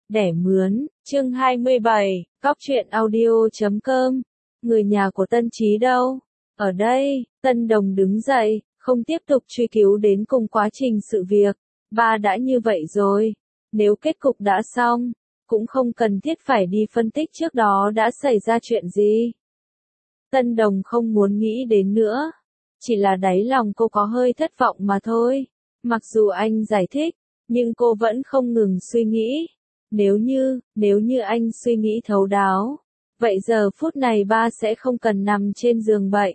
Đẻ mướn, chương 27, cóc truyện audio.com. Người nhà của Tân Chí đâu? Ở đây, Tân Đồng đứng dậy, không tiếp tục truy cứu đến cùng quá trình sự việc. Ba đã như vậy rồi. Nếu kết cục đã xong, cũng không cần thiết phải đi phân tích trước đó đã xảy ra chuyện gì. Tân Đồng không muốn nghĩ đến nữa. Chỉ là đáy lòng cô có hơi thất vọng mà thôi. Mặc dù anh giải thích, nhưng cô vẫn không ngừng suy nghĩ. Nếu như anh suy nghĩ thấu đáo, vậy giờ phút này ba sẽ không cần nằm trên giường bệnh.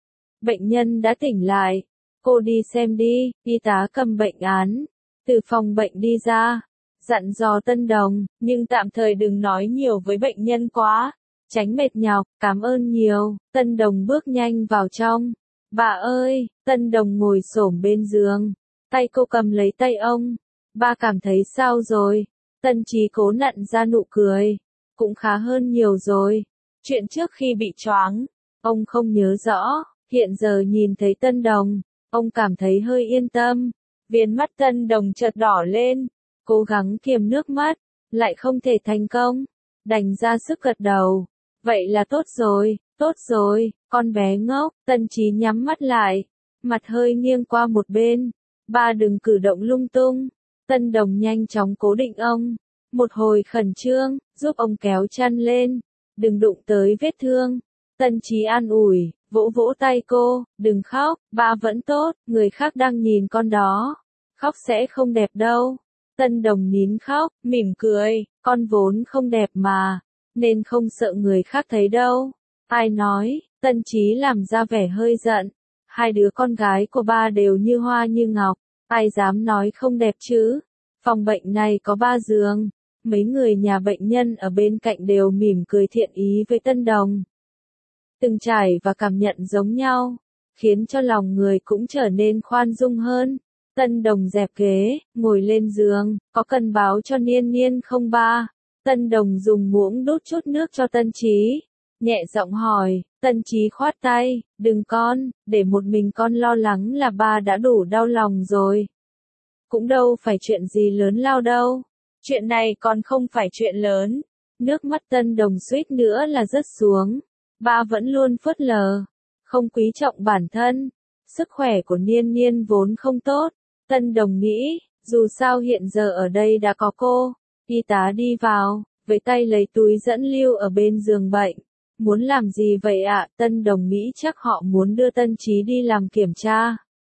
Bệnh nhân đã tỉnh lại. Cô đi xem đi, y tá cầm bệnh án từ phòng bệnh đi ra, dặn dò Tân Đồng, nhưng tạm thời đừng nói nhiều với bệnh nhân quá, tránh mệt nhọc, cảm ơn nhiều. Tân Đồng bước nhanh vào trong. Bà ơi, Tân Đồng ngồi xổm bên giường, tay cô cầm lấy tay ông. Ba cảm thấy sao rồi? Tân Chí cố nặn ra nụ cười. Cũng khá hơn nhiều rồi. Chuyện trước khi bị choáng, ông không nhớ rõ, hiện giờ nhìn thấy Tân Đồng, ông cảm thấy hơi yên tâm. Viền mắt Tân Đồng chợt đỏ lên, cố gắng kiềm nước mắt, lại không thể thành công, đành ra sức gật đầu. Vậy là tốt rồi, con bé ngốc. Tân Chí nhắm mắt lại, mặt hơi nghiêng qua một bên. Ba đừng cử động lung tung. Tân Đồng nhanh chóng cố định ông, một hồi khẩn trương, giúp ông kéo chăn lên, đừng đụng tới vết thương. Tân Chí an ủi, vỗ vỗ tay cô, đừng khóc, ba vẫn tốt, người khác đang nhìn con đó, khóc sẽ không đẹp đâu. Tân Đồng nín khóc, mỉm cười, con vốn không đẹp mà, nên không sợ người khác thấy đâu. Ai nói? Tân Chí làm ra vẻ hơi giận, hai đứa con gái của ba đều như hoa như ngọc, ai dám nói không đẹp chứ? Phòng bệnh này có 3 giường, mấy người nhà bệnh nhân ở bên cạnh đều mỉm cười thiện ý với Tân Đồng. Từng trải và cảm nhận giống nhau, khiến cho lòng người cũng trở nên khoan dung hơn. Tân Đồng dẹp ghế, ngồi lên giường, có cần báo cho Niên Niên không ba? Tân Đồng dùng muỗng đút chút nước cho Tân Chí, nhẹ giọng hỏi. Tân Chí khoát tay, đừng con, để một mình con lo lắng là ba đã đủ đau lòng rồi. Cũng đâu phải chuyện gì lớn lao đâu. Chuyện này còn không phải chuyện lớn. Nước mắt Tân Đồng suýt nữa là rớt xuống. Ba vẫn luôn phớt lờ, không quý trọng bản thân. Sức khỏe của Niên Niên vốn không tốt. Tân Đồng nghĩ, dù sao hiện giờ ở đây đã có cô. Y tá đi vào, với tay lấy túi dẫn lưu ở bên giường bệnh. Muốn làm gì vậy ạ? Tân Đồng nghĩ chắc họ muốn đưa Tân Chí đi làm kiểm tra.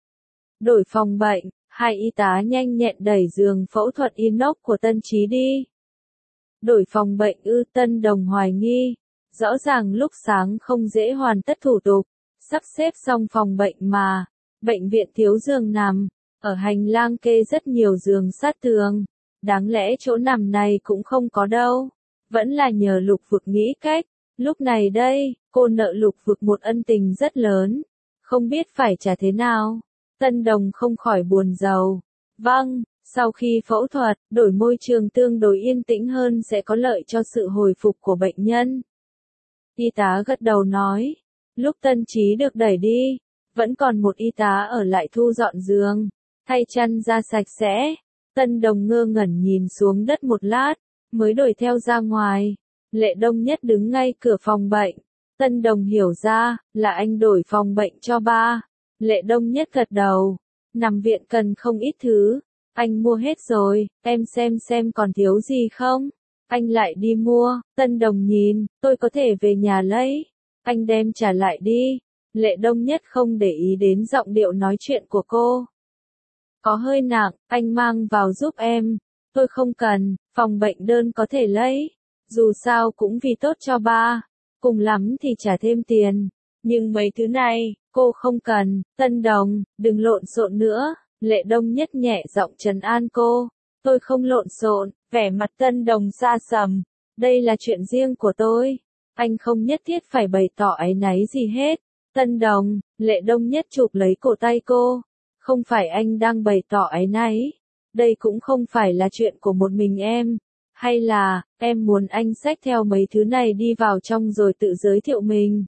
Đổi phòng bệnh. Hai y tá nhanh nhẹn đẩy giường phẫu thuật inox của Tân Chí đi. Đổi phòng bệnh ư? Tân Đồng hoài nghi. Rõ ràng lúc sáng không dễ hoàn tất thủ tục, sắp xếp xong phòng bệnh mà. Bệnh viện thiếu giường nằm, ở hành lang kê rất nhiều giường sát tường. Đáng lẽ chỗ nằm này cũng không có đâu. Vẫn là nhờ Lục Vực nghĩ cách. Lúc này đây, cô nợ Lục Vực một ân tình rất lớn. Không biết phải trả thế nào. Tân Đồng không khỏi buồn rầu. Vâng, sau khi phẫu thuật, đổi môi trường tương đối yên tĩnh hơn sẽ có lợi cho sự hồi phục của bệnh nhân. Y tá gật đầu nói. Lúc Tân Chí được đẩy đi, vẫn còn một y tá ở lại thu dọn giường, thay chăn ra sạch sẽ. Tân Đồng ngơ ngẩn nhìn xuống đất một lát, mới đuổi theo ra ngoài. Lệ Đông Nhất đứng ngay cửa phòng bệnh. Tân Đồng hiểu ra, là anh đổi phòng bệnh cho ba. Lệ Đông Nhất gật đầu. Nằm viện cần không ít thứ. Anh mua hết rồi, em xem còn thiếu gì không? Anh lại đi mua. Tân Đồng nhìn, tôi có thể về nhà lấy. Anh đem trả lại đi. Lệ Đông Nhất không để ý đến giọng điệu nói chuyện của cô. Có hơi nặng, anh mang vào giúp em. Tôi không cần, phòng bệnh đơn có thể lấy. Dù sao cũng vì tốt cho ba. Cùng lắm thì trả thêm tiền. Nhưng mấy thứ này, cô không cần. Tân Đồng, đừng lộn xộn nữa. Lệ Đông Nhất nhẹ giọng trấn an cô. Tôi không lộn xộn. Vẻ mặt Tân Đồng xa sầm. Đây là chuyện riêng của tôi. Anh không nhất thiết phải bày tỏ áy náy gì hết. Tân Đồng, Lệ Đông Nhất chụp lấy cổ tay cô. Không phải anh đang bày tỏ áy náy. Đây cũng không phải là chuyện của một mình em. Hay là, em muốn anh xách theo mấy thứ này đi vào trong rồi tự giới thiệu mình?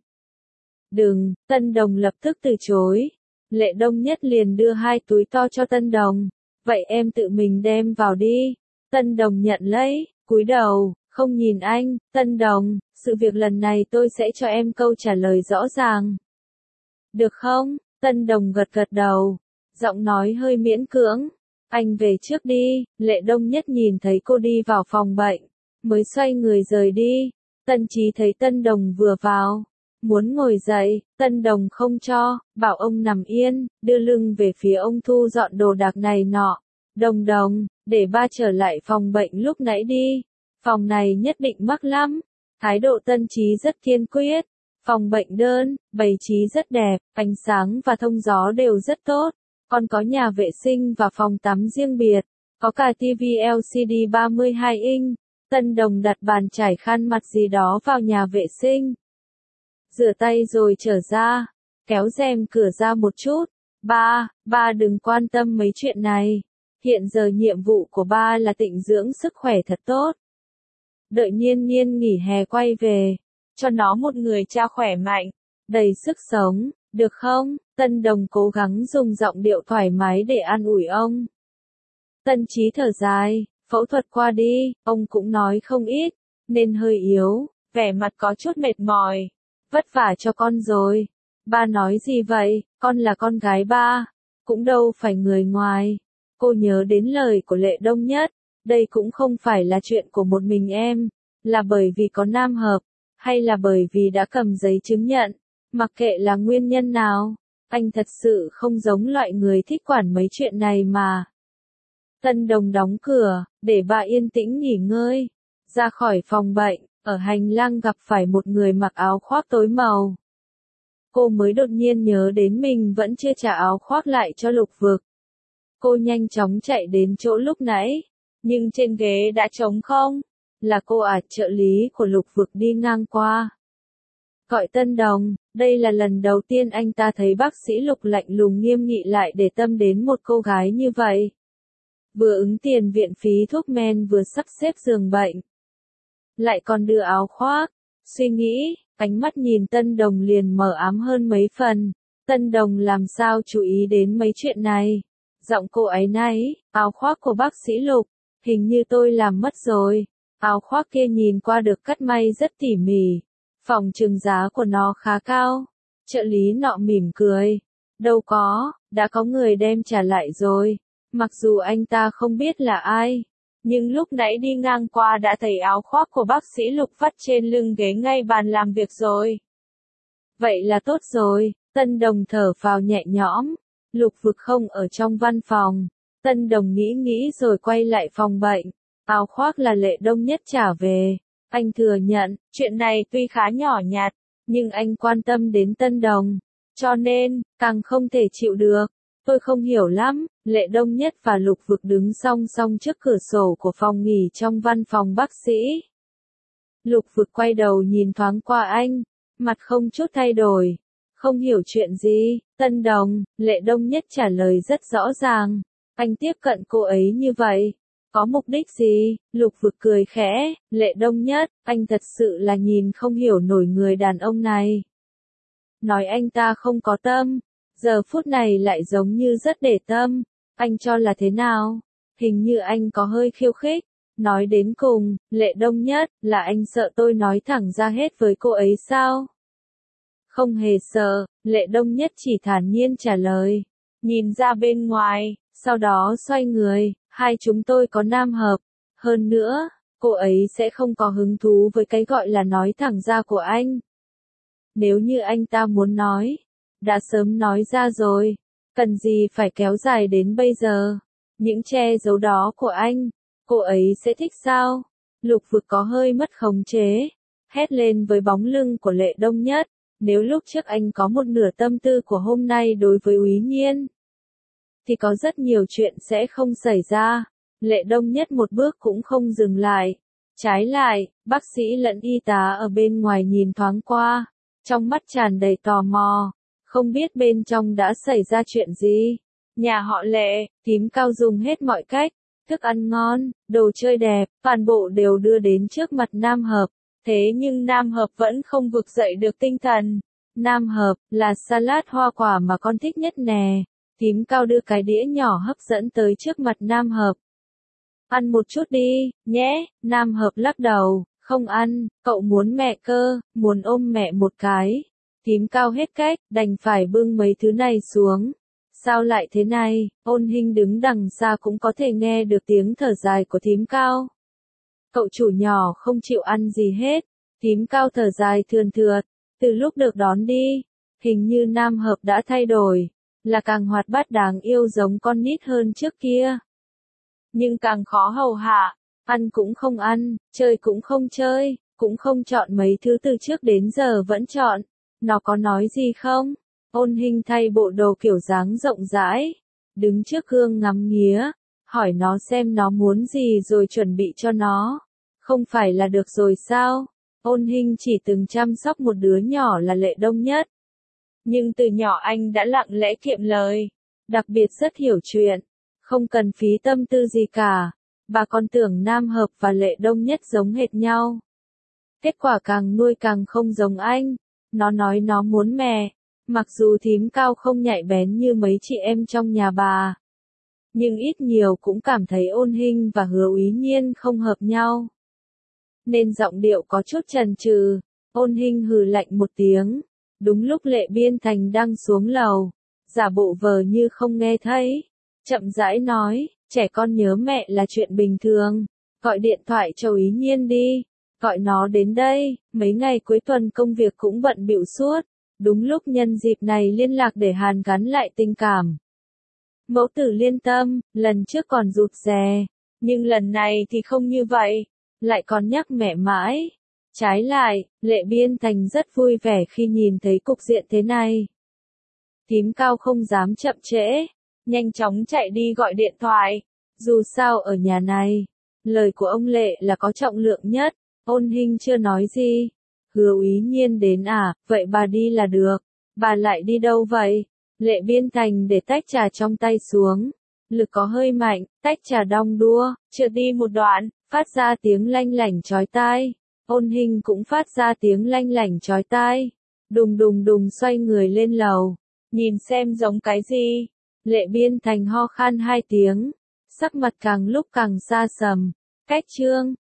Đừng, Tân Đồng lập tức từ chối. Lệ Đông Nhất liền đưa 2 túi to cho Tân Đồng. Vậy em tự mình đem vào đi. Tân Đồng nhận lấy, cúi đầu, không nhìn anh, Tân Đồng, sự việc lần này tôi sẽ cho em câu trả lời rõ ràng. Được không? Tân Đồng gật gật đầu, giọng nói hơi miễn cưỡng. Anh về trước đi, Lệ Đông Nhất nhìn thấy cô đi vào phòng bệnh, mới xoay người rời đi. Tân Chí thấy Tân Đồng vừa vào, muốn ngồi dậy, Tân Đồng không cho, bảo ông nằm yên, đưa lưng về phía ông thu dọn đồ đạc này nọ. Đồng Đồng, để ba trở lại phòng bệnh lúc nãy đi, phòng này nhất định mắc lắm. Thái độ Tân Chí rất kiên quyết. Phòng bệnh đơn, bày trí rất đẹp, ánh sáng và thông gió đều rất tốt. Còn có nhà vệ sinh và phòng tắm riêng biệt. Có cả TV LCD 32 inch. Tân Đồng đặt bàn chải khăn mặt gì đó vào nhà vệ sinh. Rửa tay rồi trở ra. Kéo rèm cửa ra một chút. Ba đừng quan tâm mấy chuyện này. Hiện giờ nhiệm vụ của ba là tịnh dưỡng sức khỏe thật tốt. Đợi Nhiên Nhiên nghỉ hè quay về. Cho nó một người cha khỏe mạnh, đầy sức sống, được không? Tân Đồng cố gắng dùng giọng điệu thoải mái để an ủi ông. Tân Chí thở dài, phẫu thuật qua đi, ông cũng nói không ít, nên hơi yếu, vẻ mặt có chút mệt mỏi. Vất vả cho con rồi. Ba nói gì vậy, con là con gái ba, cũng đâu phải người ngoài. Cô nhớ đến lời của Lệ Đông Nhất, đây cũng không phải là chuyện của một mình em, là bởi vì có nam hợp. Hay là bởi vì đã cầm giấy chứng nhận, mặc kệ là nguyên nhân nào, anh thật sự không giống loại người thích quản mấy chuyện này mà. Tân Đồng đóng cửa, để bà yên tĩnh nghỉ ngơi, ra khỏi phòng bệnh, ở hành lang gặp phải một người mặc áo khoác tối màu. Cô mới đột nhiên nhớ đến mình vẫn chưa trả áo khoác lại cho Lục Vực. Cô nhanh chóng chạy đến chỗ lúc nãy, nhưng trên ghế đã trống không. Là cô trợ lý của Lục Vực đi ngang qua. Gọi Tân Đồng, đây là lần đầu tiên anh ta thấy bác sĩ Lục lạnh lùng nghiêm nghị lại để tâm đến một cô gái như vậy. Vừa ứng tiền viện phí thuốc men vừa sắp xếp giường bệnh. Lại còn đưa áo khoác. Suy nghĩ, ánh mắt nhìn Tân Đồng liền mờ ám hơn mấy phần. Tân Đồng làm sao chú ý đến mấy chuyện này. Giọng cô ấy náy, áo khoác của bác sĩ Lục, hình như tôi làm mất rồi. Áo khoác kia nhìn qua được cắt may rất tỉ mỉ, phòng chừng giá của nó khá cao. Trợ lý nọ mỉm cười, đâu có, đã có người đem trả lại rồi, mặc dù anh ta không biết là ai, nhưng lúc nãy đi ngang qua đã thấy áo khoác của bác sĩ Lục vắt trên lưng ghế ngay bàn làm việc rồi. Vậy là tốt rồi, Tân Đồng thở phào nhẹ nhõm, Lục Vực không ở trong văn phòng, Tân Đồng nghĩ rồi quay lại phòng bệnh. Áo khoác là Lệ Đông Nhất trả về. Anh thừa nhận, chuyện này tuy khá nhỏ nhặt, nhưng anh quan tâm đến Tân Đồng. Cho nên, càng không thể chịu được. Tôi không hiểu lắm, Lệ Đông Nhất và Lục Vực đứng song song trước cửa sổ của phòng nghỉ trong văn phòng bác sĩ. Lục Vực quay đầu nhìn thoáng qua anh, mặt không chút thay đổi. Không hiểu chuyện gì, Tân Đồng, Lệ Đông Nhất trả lời rất rõ ràng. Anh tiếp cận cô ấy như vậy. Có mục đích gì? Lục Vực cười khẽ, Lệ Đông Nhất, anh thật sự là nhìn không hiểu nổi người đàn ông này. Nói anh ta không có tâm, giờ phút này lại giống như rất để tâm, anh cho là thế nào? Hình như anh có hơi khiêu khích. Nói đến cùng, Lệ Đông Nhất, là anh sợ tôi nói thẳng ra hết với cô ấy sao? Không hề sợ, Lệ Đông Nhất chỉ thản nhiên trả lời, nhìn ra bên ngoài, sau đó xoay người. Hai chúng tôi có nam hợp. Hơn nữa, cô ấy sẽ không có hứng thú với cái gọi là nói thẳng ra của anh. Nếu như anh ta muốn nói, đã sớm nói ra rồi. Cần gì phải kéo dài đến bây giờ. Những che giấu đó của anh, cô ấy sẽ thích sao? Lục Vực có hơi mất khống chế. Hét lên với bóng lưng của Lệ Đông Nhất. Nếu lúc trước anh có một nửa tâm tư của hôm nay đối với Úy Nhiên, thì có rất nhiều chuyện sẽ không xảy ra. Lệ Đông Nhất một bước cũng không dừng lại. Trái lại, bác sĩ lẫn y tá ở bên ngoài nhìn thoáng qua, trong mắt tràn đầy tò mò, không biết bên trong đã xảy ra chuyện gì. Nhà họ Lệ, Tím Cao dùng hết mọi cách, thức ăn ngon, đồ chơi đẹp, toàn bộ đều đưa đến trước mặt Nam Hợp. Thế nhưng Nam Hợp vẫn không vực dậy được tinh thần. Nam Hợp, là salad hoa quả mà con thích nhất nè. Tím Cao đưa cái đĩa nhỏ hấp dẫn tới trước mặt Nam Hợp. ăn một chút đi, nhé, Nam Hợp lắc đầu, không ăn, cậu muốn mẹ cơ, muốn ôm mẹ một cái. Thím Cao hết cách, đành phải bưng mấy thứ này xuống. Sao lại thế này, Ôn Hinh đứng đằng xa cũng có thể nghe được tiếng thở dài của thím Cao. Cậu chủ nhỏ không chịu ăn gì hết, thím Cao thở dài thườn thượt, từ lúc được đón đi, hình như Nam Hợp đã thay đổi, là càng hoạt bát đáng yêu giống con nít hơn trước kia. Nhưng càng khó hầu hạ, ăn cũng không ăn, chơi cũng không chơi, cũng không chọn mấy thứ từ trước đến giờ vẫn chọn. Nó có nói gì không? Ôn Hinh thay bộ đồ kiểu dáng rộng rãi, đứng trước gương ngắm nghía, hỏi nó xem nó muốn gì rồi chuẩn bị cho nó. Không phải là được rồi sao? Ôn Hinh chỉ từng chăm sóc một đứa nhỏ là Lệ Đông Nhất. Nhưng từ nhỏ anh đã lặng lẽ kiệm lời, đặc biệt rất hiểu chuyện, không cần phí tâm tư gì cả. Bà còn tưởng Nam Hợp và Lệ Đông Nhất giống hệt nhau. Kết quả càng nuôi càng không giống anh. Nó nói nó muốn mẹ, mặc dù thím Cao không nhạy bén như mấy chị em trong nhà bà. Nhưng ít nhiều cũng cảm thấy Ôn Hinh và Hứa Úy Nhiên không hợp nhau. Nên giọng điệu có chút chần chừ. Ôn Hinh hừ lạnh một tiếng. Đúng lúc Lệ Biên Thành đang xuống lầu, giả bộ vờ như không nghe thấy, chậm rãi nói, trẻ con nhớ mẹ là chuyện bình thường, gọi điện thoại cho Úy Nhiên đi, gọi nó đến đây, mấy ngày cuối tuần công việc cũng bận bịu suốt, đúng lúc nhân dịp này liên lạc để hàn gắn lại tình cảm. Mẫu tử Liên Tâm, lần trước còn rụt rè, nhưng lần này thì không như vậy, lại còn nhắc mẹ mãi. Trái lại, Lệ Biên Thành rất vui vẻ khi nhìn thấy cục diện thế này. Thím Cao không dám chậm trễ, nhanh chóng chạy đi gọi điện thoại. Dù sao ở nhà này, lời của ông Lệ là có trọng lượng nhất. Ôn Hinh chưa nói gì. Hứa Úy Nhiên đến à, vậy bà đi là được. Bà lại đi đâu vậy? Lệ Biên Thành để tách trà trong tay xuống. Lực có hơi mạnh, tách trà đong đua, chưa đi một đoạn, phát ra tiếng lanh lảnh chói tai. Ôn Hinh cũng phát ra tiếng lanh lảnh chói tai. Đùng đùng đùng xoay người lên lầu. Nhìn xem giống cái gì. Lệ Biên Thành ho khan 2 tiếng. Sắc mặt càng lúc càng xa sầm. Cách chương.